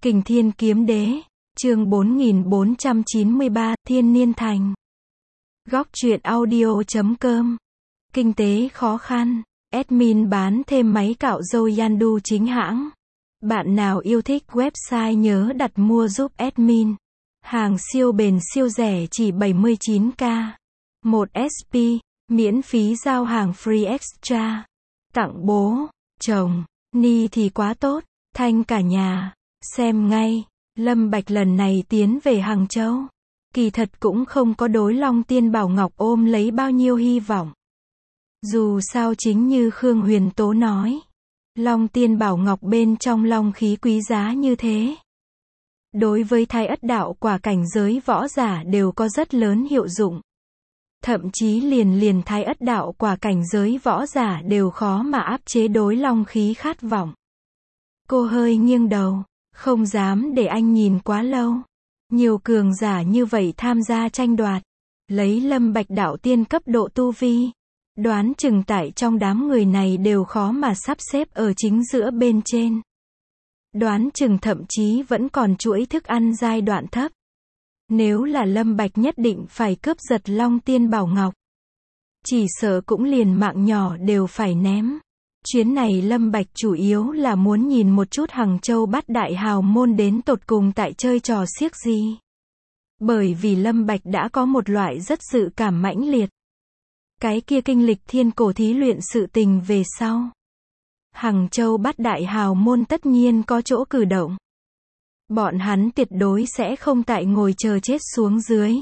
Kình Thiên Kiếm Đế, chương 4493, Thiên Niên Thành. Góc truyện audio.com. Kinh tế khó khăn, admin bán thêm máy cạo râu Yandu chính hãng. Bạn nào yêu thích website nhớ đặt mua giúp admin. Hàng siêu bền siêu rẻ chỉ 79k. 1 SP, miễn phí giao hàng free extra. Tặng bố, chồng, ni thì quá tốt, thanh cả nhà. Xem ngay, Lâm Bạch lần này tiến về Hàng Châu. Kỳ thật cũng không có đối Long Tiên Bảo Ngọc ôm lấy bao nhiêu hy vọng. Dù sao chính như Khương Huyền Tố nói, Long Tiên Bảo Ngọc bên trong long khí quý giá như thế. Đối với Thái Ất đạo quả cảnh giới võ giả đều có rất lớn hiệu dụng. Thậm chí liền Thái Ất đạo quả cảnh giới võ giả đều khó mà áp chế đối long khí khát vọng. Cô hơi nghiêng đầu, không dám để anh nhìn quá lâu. Nhiều cường giả như vậy tham gia tranh đoạt, lấy Lâm Bạch đạo tiên cấp độ tu vi, đoán chừng tại trong đám người này đều khó mà sắp xếp ở chính giữa bên trên. Đoán chừng thậm chí vẫn còn chuỗi thức ăn giai đoạn thấp. Nếu là Lâm Bạch nhất định phải cướp giật Long Tiên Bảo Ngọc, chỉ sợ cũng liền mạng nhỏ đều phải ném. Chuyến này Lâm Bạch chủ yếu là muốn nhìn một chút Hàng Châu Bát Đại hào môn đến tột cùng tại chơi trò xiếc gì. Bởi vì Lâm Bạch đã có một loại rất dự cảm mãnh liệt. Cái kia kinh lịch thiên cổ thí luyện sự tình về sau. Hàng Châu Bát Đại hào môn tất nhiên có chỗ cử động. Bọn hắn tuyệt đối sẽ không tại ngồi chờ chết xuống dưới.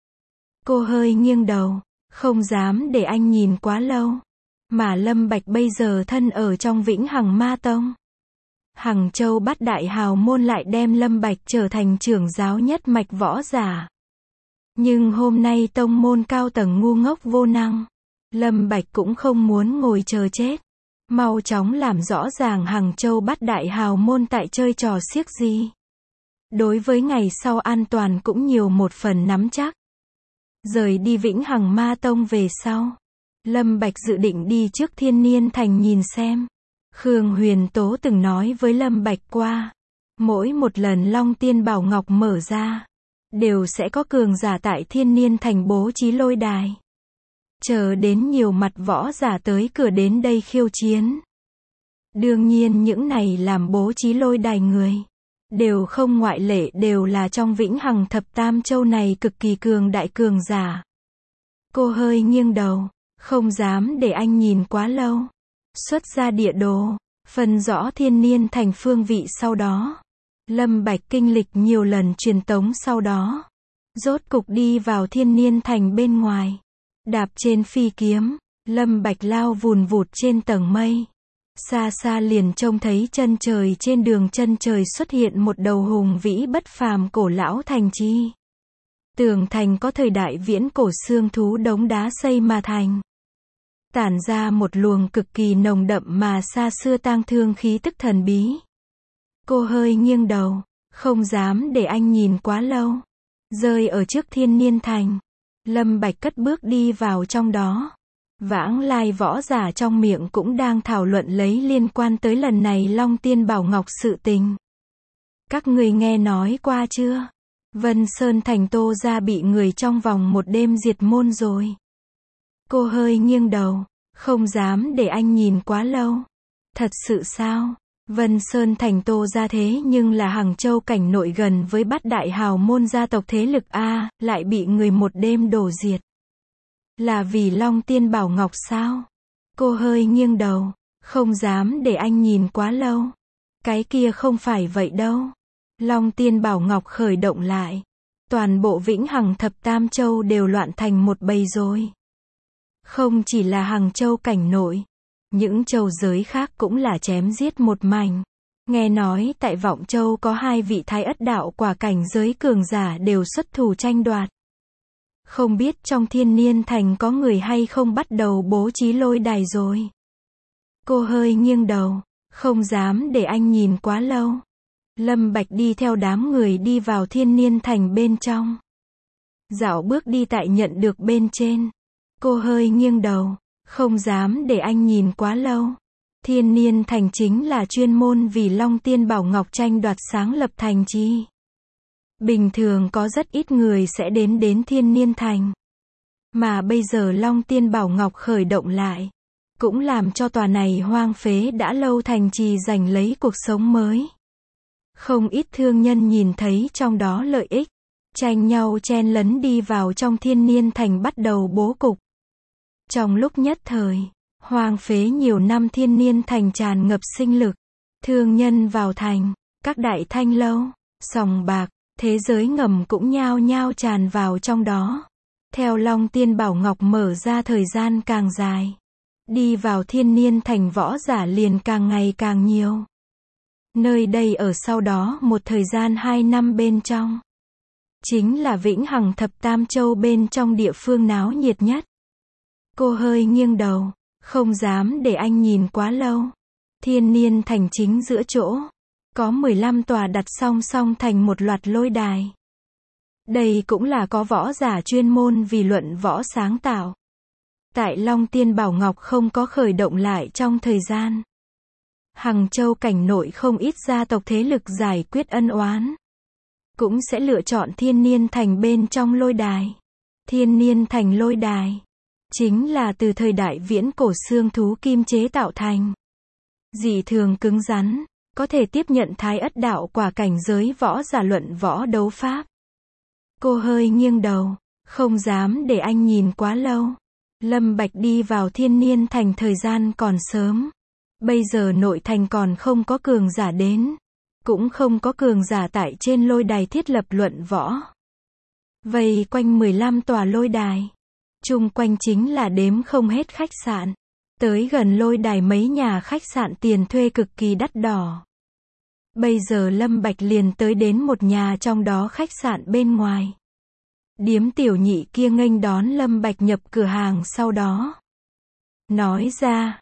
Cô hơi nghiêng đầu, không dám để anh nhìn quá lâu. Mà Lâm Bạch bây giờ thân ở trong Vĩnh Hằng Ma Tông. Hàng Châu Bát Đại hào môn lại đem Lâm Bạch trở thành trưởng giáo nhất mạch võ giả. Nhưng hôm nay tông môn cao tầng ngu ngốc vô năng. Lâm Bạch cũng không muốn ngồi chờ chết. Mau chóng làm rõ ràng Hàng Châu Bát Đại hào môn tại chơi trò xiếc gì. Đối với ngày sau an toàn cũng nhiều một phần nắm chắc. Rời đi Vĩnh Hằng Ma Tông về sau, Lâm Bạch dự định đi trước Thiên Niên Thành nhìn xem. Khương Huyền Tố từng nói với Lâm Bạch qua, mỗi một lần Long Tiên Bảo Ngọc mở ra, đều sẽ có cường giả tại Thiên Niên Thành bố trí lôi đài. Chờ đến nhiều mặt võ giả tới cửa đến đây khiêu chiến. Đương nhiên những này làm bố trí lôi đài người, đều không ngoại lệ đều là trong Vĩnh Hằng Thập Tam Châu này cực kỳ cường đại cường giả. Cô hơi nghiêng đầu, không dám để anh nhìn quá lâu. Xuất ra địa đồ, phân rõ Thiên Niên Thành phương vị sau đó. Lâm Bạch kinh lịch nhiều lần truyền tống sau đó. Rốt cục đi vào Thiên Niên Thành bên ngoài. Đạp trên phi kiếm, Lâm Bạch lao vùn vụt trên tầng mây. Xa xa liền trông thấy chân trời, trên đường chân trời xuất hiện một đầu hùng vĩ bất phàm cổ lão thành trì. Tường thành có thời đại viễn cổ xương thú đống đá xây mà thành. Tản ra một luồng cực kỳ nồng đậm mà xa xưa tang thương khí tức thần bí. Cô hơi nghiêng đầu, không dám để anh nhìn quá lâu. Rơi ở trước Thiên Niên Thành, Lâm Bạch cất bước đi vào trong đó. Vãng lai võ giả trong miệng cũng đang thảo luận lấy liên quan tới lần này Long Tiên Bảo Ngọc sự tình. Các người nghe nói qua chưa? Vân Sơn Thành Tô gia bị người trong vòng một đêm diệt môn rồi. Cô hơi nghiêng đầu, không dám để anh nhìn quá lâu. Thật sự sao? Vân Sơn Thành Tô gia thế nhưng là Hàng Châu cảnh nội gần với Bát Đại hào môn gia tộc thế lực A, lại bị người một đêm đổ diệt. Là vì Long Tiên Bảo Ngọc sao? Cô hơi nghiêng đầu, không dám để anh nhìn quá lâu. Cái kia không phải vậy đâu. Long Tiên Bảo Ngọc khởi động lại. Toàn bộ Vĩnh Hằng Thập Tam Châu đều loạn thành một bầy rồi. Không chỉ là Hàng Châu cảnh nội, những châu giới khác cũng là chém giết một mảnh. Nghe nói tại Vọng Châu có 2 vị Thái Ất đạo quả cảnh giới cường giả đều xuất thủ tranh đoạt. Không biết trong Thiên Niên Thành có người hay không bắt đầu bố trí lôi đài rồi. Cô hơi nghiêng đầu, không dám để anh nhìn quá lâu. Lâm Bạch đi theo đám người đi vào Thiên Niên Thành bên trong. Dạo bước đi tại nhận được bên trên. Cô hơi nghiêng đầu, không dám để anh nhìn quá lâu. Thiên Niên Thành chính là chuyên môn vì Long Tiên Bảo Ngọc tranh đoạt sáng lập thành chi. Bình thường có rất ít người sẽ đến Thiên Niên Thành. Mà bây giờ Long Tiên Bảo Ngọc khởi động lại, cũng làm cho tòa này hoang phế đã lâu thành trì giành lấy cuộc sống mới. Không ít thương nhân nhìn thấy trong đó lợi ích, tranh nhau chen lấn đi vào trong Thiên Niên Thành bắt đầu bố cục. Trong lúc nhất thời, hoang phế nhiều năm Thiên Niên Thành tràn ngập sinh lực. Thương nhân vào thành, các đại thanh lâu, sòng bạc, thế giới ngầm cũng nhao nhao tràn vào trong đó. Theo Long Tiên Bảo Ngọc mở ra thời gian càng dài, đi vào Thiên Niên Thành võ giả liền càng ngày càng nhiều. Nơi đây ở sau đó một thời gian 2 năm bên trong, chính là vĩnh hằng thập tam châu bên trong địa phương náo nhiệt nhất. Cô hơi nghiêng đầu, không dám để anh nhìn quá lâu. Thiên Niên Thành chính giữa chỗ, có 15 tòa đặt song song thành một loạt lôi đài. Đây cũng là có võ giả chuyên môn vì luận võ sáng tạo. Tại Long Tiên Bảo Ngọc không có khởi động lại trong thời gian. Hằng Châu cảnh nội không ít gia tộc thế lực giải quyết ân oán, cũng sẽ lựa chọn Thiên Niên Thành bên trong lôi đài. Thiên Niên Thành lôi đài, chính là từ thời đại viễn cổ xương thú kim chế tạo thành. Dị thường cứng rắn, có thể tiếp nhận thái ất đạo quả cảnh giới võ giả luận võ đấu pháp. Cô hơi nghiêng đầu, không dám để anh nhìn quá lâu. Lâm Bạch đi vào Thiên Niên Thành thời gian còn sớm. Bây giờ nội thành còn không có cường giả đến. Cũng không có cường giả tại trên lôi đài thiết lập luận võ. Vây quanh 15 tòa lôi đài. Chung quanh chính là đếm không hết khách sạn. Tới gần lôi đài mấy nhà khách sạn tiền thuê cực kỳ đắt đỏ. Bây giờ Lâm Bạch liền tới đến một nhà trong đó khách sạn bên ngoài. Điếm tiểu nhị kia nghênh đón Lâm Bạch nhập cửa hàng sau đó. Nói ra,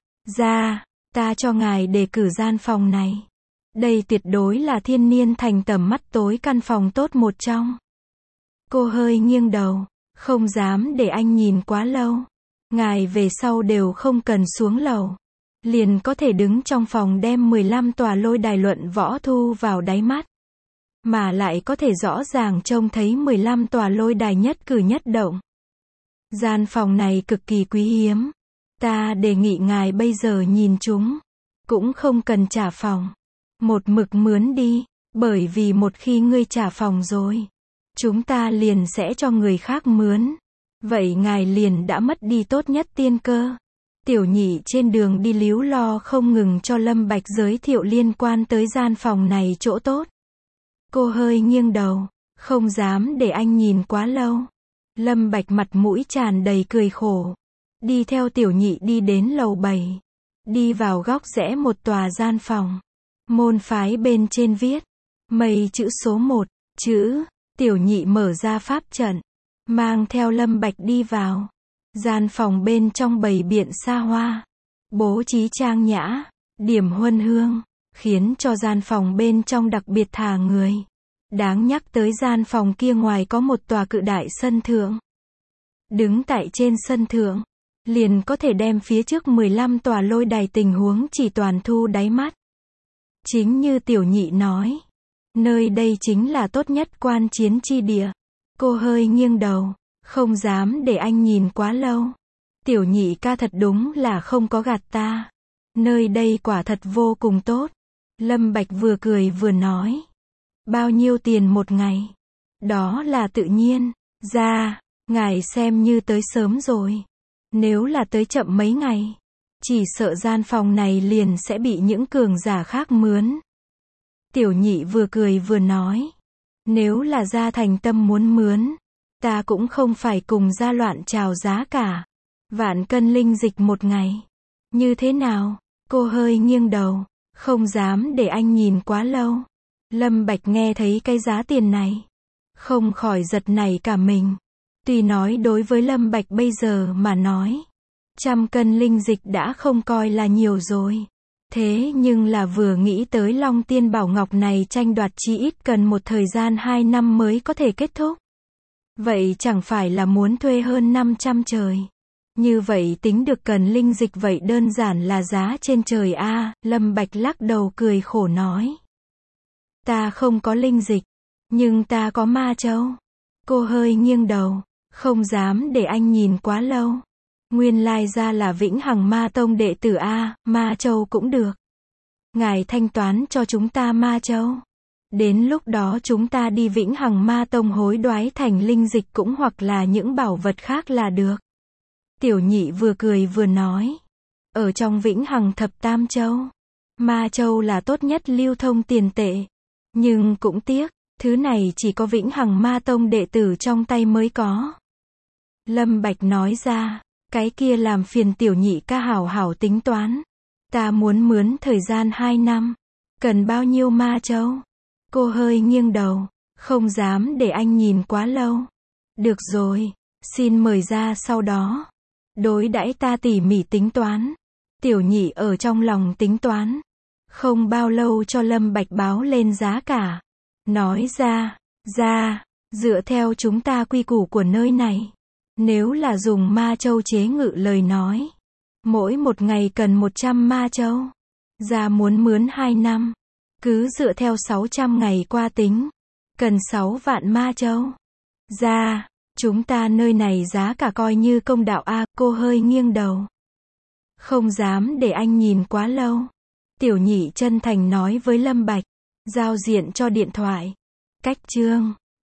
ta cho ngài đề cử gian phòng này. Đây tuyệt đối là Thiên Niên Thành tầm mắt tối căn phòng tốt một trong. Cô hơi nghiêng đầu, không dám để anh nhìn quá lâu. Ngài về sau đều không cần xuống lầu. Liền có thể đứng trong phòng đem 15 tòa lôi đài luận võ thu vào đáy mắt. Mà lại có thể rõ ràng trông thấy 15 tòa lôi đài nhất cử nhất động. Gian phòng này cực kỳ quý hiếm. Ta đề nghị ngài bây giờ nhìn chúng. Cũng không cần trả phòng. Một mực mướn đi. Bởi vì một khi ngươi trả phòng rồi, chúng ta liền sẽ cho người khác mướn. Vậy ngài liền đã mất đi tốt nhất tiên cơ. Tiểu nhị trên đường đi líu lo không ngừng cho Lâm Bạch giới thiệu liên quan tới gian phòng này chỗ tốt. Cô hơi nghiêng đầu, không dám để anh nhìn quá lâu. Lâm Bạch mặt mũi tràn đầy cười khổ. Đi theo tiểu nhị đi đến lầu 7. Đi vào góc rẽ một tòa gian phòng. Môn phái bên trên viết, mây chữ số 1, chữ, tiểu nhị mở ra pháp trận. Mang theo Lâm Bạch đi vào. Gian phòng bên trong bày biện xa hoa. Bố trí trang nhã, điểm huân hương, khiến cho gian phòng bên trong đặc biệt thả người. Đáng nhắc tới gian phòng kia ngoài có một tòa cự đại sân thượng. Đứng tại trên sân thượng, liền có thể đem phía trước 15 tòa lôi đài tình huống chỉ toàn thu đáy mắt. Chính như tiểu nhị nói, nơi đây chính là tốt nhất quan chiến chi địa. Cô hơi nghiêng đầu, không dám để anh nhìn quá lâu. Tiểu nhị ca thật đúng là không có gạt ta. Nơi đây quả thật vô cùng tốt. Lâm Bạch vừa cười vừa nói. Bao nhiêu tiền một ngày? Đó là tự nhiên. Ngài xem như tới sớm rồi. Nếu là tới chậm mấy ngày, chỉ sợ gian phòng này liền sẽ bị những cường giả khác mướn. Tiểu nhị vừa cười vừa nói. Nếu là gia thành tâm muốn mướn, ta cũng không phải cùng gia loạn chào giá cả. Vạn cân linh dịch một ngày. Như thế nào? Cô hơi nghiêng đầu, không dám để anh nhìn quá lâu. Lâm Bạch nghe thấy cái giá tiền này, không khỏi giật nảy cả mình. Tuy nói đối với Lâm Bạch bây giờ mà nói, 100 cân linh dịch đã không coi là nhiều rồi. Thế nhưng là vừa nghĩ tới Long Tiên Bảo Ngọc này tranh đoạt chí ít cần một thời gian 2 năm mới có thể kết thúc. Vậy chẳng phải là muốn thuê hơn 500 trời. Như vậy tính được cần linh dịch vậy đơn giản là giá trên trời a. Lâm Bạch lắc đầu cười khổ nói. Ta không có linh dịch, nhưng ta có ma châu. Cô hơi nghiêng đầu, không dám để anh nhìn quá lâu. Nguyên lai ra là Vĩnh Hằng Ma Tông đệ tử a, ma châu cũng được. Ngài thanh toán cho chúng ta ma châu. Đến lúc đó chúng ta đi Vĩnh Hằng Ma Tông hối đoái thành linh dịch cũng hoặc là những bảo vật khác là được. Tiểu Nhị vừa cười vừa nói. Ở trong Vĩnh Hằng Thập Tam Châu, ma châu là tốt nhất lưu thông tiền tệ. Nhưng cũng tiếc, thứ này chỉ có Vĩnh Hằng Ma Tông đệ tử trong tay mới có. Lâm Bạch nói ra, cái kia làm phiền Tiểu Nhị ca hảo hảo tính toán. Ta muốn mướn thời gian 2 năm. Cần bao nhiêu ma châu? Cô hơi nghiêng đầu, không dám để anh nhìn quá lâu. Được rồi, xin mời ra sau đó. Đối đãi ta tỉ mỉ tính toán. Tiểu Nhị ở trong lòng tính toán. Không bao lâu cho Lâm Bạch báo lên giá cả. Nói ra, dựa theo chúng ta quy củ của nơi này. Nếu là dùng ma châu chế ngự lời nói. Mỗi một ngày cần 100 ma châu. Ra muốn mướn 2 năm. Cứ dựa theo 600 ngày qua tính. Cần 6 vạn ma châu. Ra, chúng ta nơi này giá cả coi như công đạo a. Cô hơi nghiêng đầu. Không dám để anh nhìn quá lâu. Tiểu Nhị chân thành nói với Lâm Bạch. Giao diện cho điện thoại. Cách chương